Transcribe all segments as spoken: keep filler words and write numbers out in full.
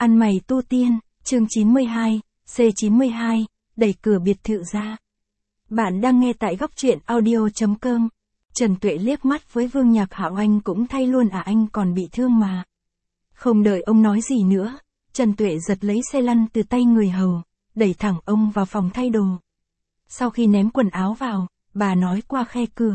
Ăn mày tu tiên, chương chín mươi hai, C chín mươi hai, đẩy cửa biệt thự ra. Bạn đang nghe tại góc truyện audio.com. Trần Tuệ liếc mắt với Vương Nhạc Hạo, anh cũng thay luôn à, anh còn bị thương mà. Không đợi ông nói gì nữa, Trần Tuệ giật lấy xe lăn từ tay người hầu, đẩy thẳng ông vào phòng thay đồ. Sau khi ném quần áo vào, bà nói qua khe cửa.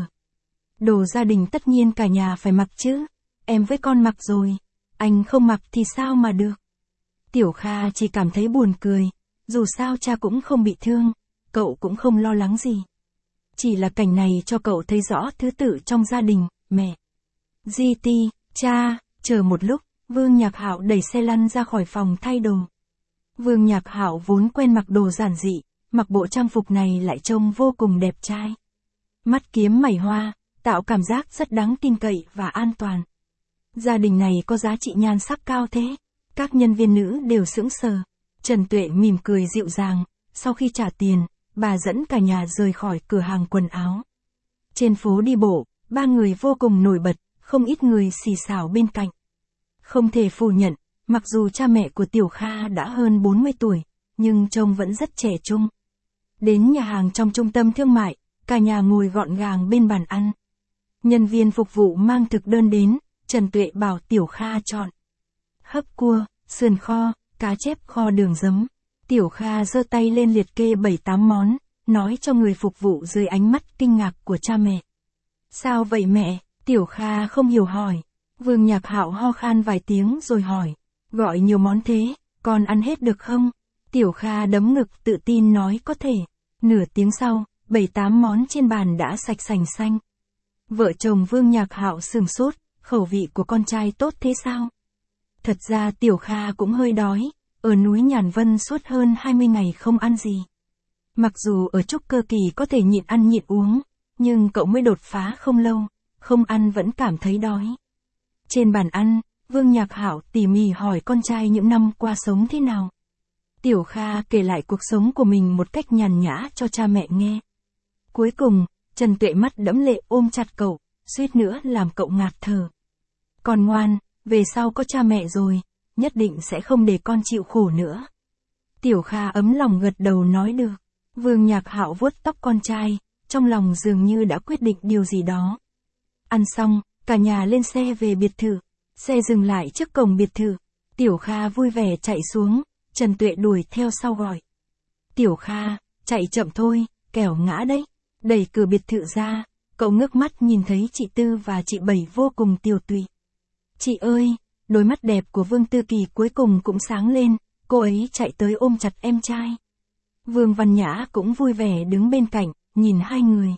Đồ gia đình tất nhiên cả nhà phải mặc chứ, em với con mặc rồi, anh không mặc thì sao mà được. Tiểu Kha chỉ cảm thấy buồn cười, dù sao cha cũng không bị thương, cậu cũng không lo lắng gì. Chỉ là cảnh này cho cậu thấy rõ thứ tự trong gia đình, mẹ. giê tê, cha, chờ một lúc, Vương Nhạc Hạo đẩy xe lăn ra khỏi phòng thay đồ. Vương Nhạc Hạo vốn quen mặc đồ giản dị, mặc bộ trang phục này lại trông vô cùng đẹp trai. Mắt kiếm mày hoa, tạo cảm giác rất đáng tin cậy và an toàn. Gia đình này có giá trị nhan sắc cao thế. Các nhân viên nữ đều sững sờ. Trần Tuệ mỉm cười dịu dàng, sau khi trả tiền, bà dẫn cả nhà rời khỏi cửa hàng quần áo. Trên phố đi bộ, ba người vô cùng nổi bật, không ít người xì xào bên cạnh. Không thể phủ nhận, mặc dù cha mẹ của Tiểu Kha đã hơn bốn mươi tuổi, nhưng trông vẫn rất trẻ trung. Đến nhà hàng trong trung tâm thương mại, cả nhà ngồi gọn gàng bên bàn ăn. Nhân viên phục vụ mang thực đơn đến, Trần Tuệ bảo Tiểu Kha chọn. Hấp cua, sườn kho, cá chép kho đường giấm. Tiểu Kha giơ tay lên liệt kê bảy tám món, nói cho người phục vụ dưới ánh mắt kinh ngạc của cha mẹ. Sao vậy mẹ? Tiểu Kha không hiểu hỏi. Vương Nhạc Hạo ho khan vài tiếng rồi hỏi. Gọi nhiều món thế, con ăn hết được không? Tiểu Kha đấm ngực tự tin nói có thể. Nửa tiếng sau, bảy tám món trên bàn đã sạch sành xanh. Vợ chồng Vương Nhạc Hạo sửng sốt, khẩu vị của con trai tốt thế sao? Thật ra Tiểu Kha cũng hơi đói, ở núi Nhàn Vân suốt hơn hai mươi ngày không ăn gì. Mặc dù ở trúc cơ kỳ có thể nhịn ăn nhịn uống, nhưng cậu mới đột phá không lâu, không ăn vẫn cảm thấy đói. Trên bàn ăn, Vương Nhạc Hạo tỉ mỉ hỏi con trai những năm qua sống thế nào. Tiểu Kha kể lại cuộc sống của mình một cách nhàn nhã cho cha mẹ nghe. Cuối cùng, Trần Tuệ mắt đẫm lệ ôm chặt cậu, suýt nữa làm cậu ngạt thở. Con ngoan, về sau có cha mẹ rồi, nhất định sẽ không để con chịu khổ nữa. Tiểu Kha ấm lòng gật đầu nói được. Vương Nhạc Hạo vuốt tóc con trai, trong lòng dường như đã quyết định điều gì đó. Ăn xong, cả nhà lên xe về biệt thự. Xe dừng lại trước cổng biệt thự. Tiểu Kha vui vẻ chạy xuống, Trần Tuệ đuổi theo sau gọi. Tiểu Kha, chạy chậm thôi, kẻo ngã đấy. Đẩy cửa biệt thự ra, cậu ngước mắt nhìn thấy chị Tư và chị Bảy vô cùng tiều tụy. Chị ơi, đôi mắt đẹp của Vương Tư Kỳ cuối cùng cũng sáng lên, cô ấy chạy tới ôm chặt em trai. Vương Văn Nhã cũng vui vẻ đứng bên cạnh, nhìn hai người.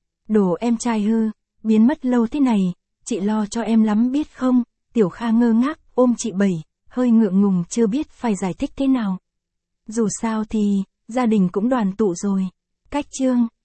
Đồ em trai hư, biến mất lâu thế này, chị lo cho em lắm biết không? Tiểu Kha ngơ ngác ôm chị Bảy, hơi ngượng ngùng chưa biết phải giải thích thế nào. Dù sao thì, gia đình cũng đoàn tụ rồi. Cách chương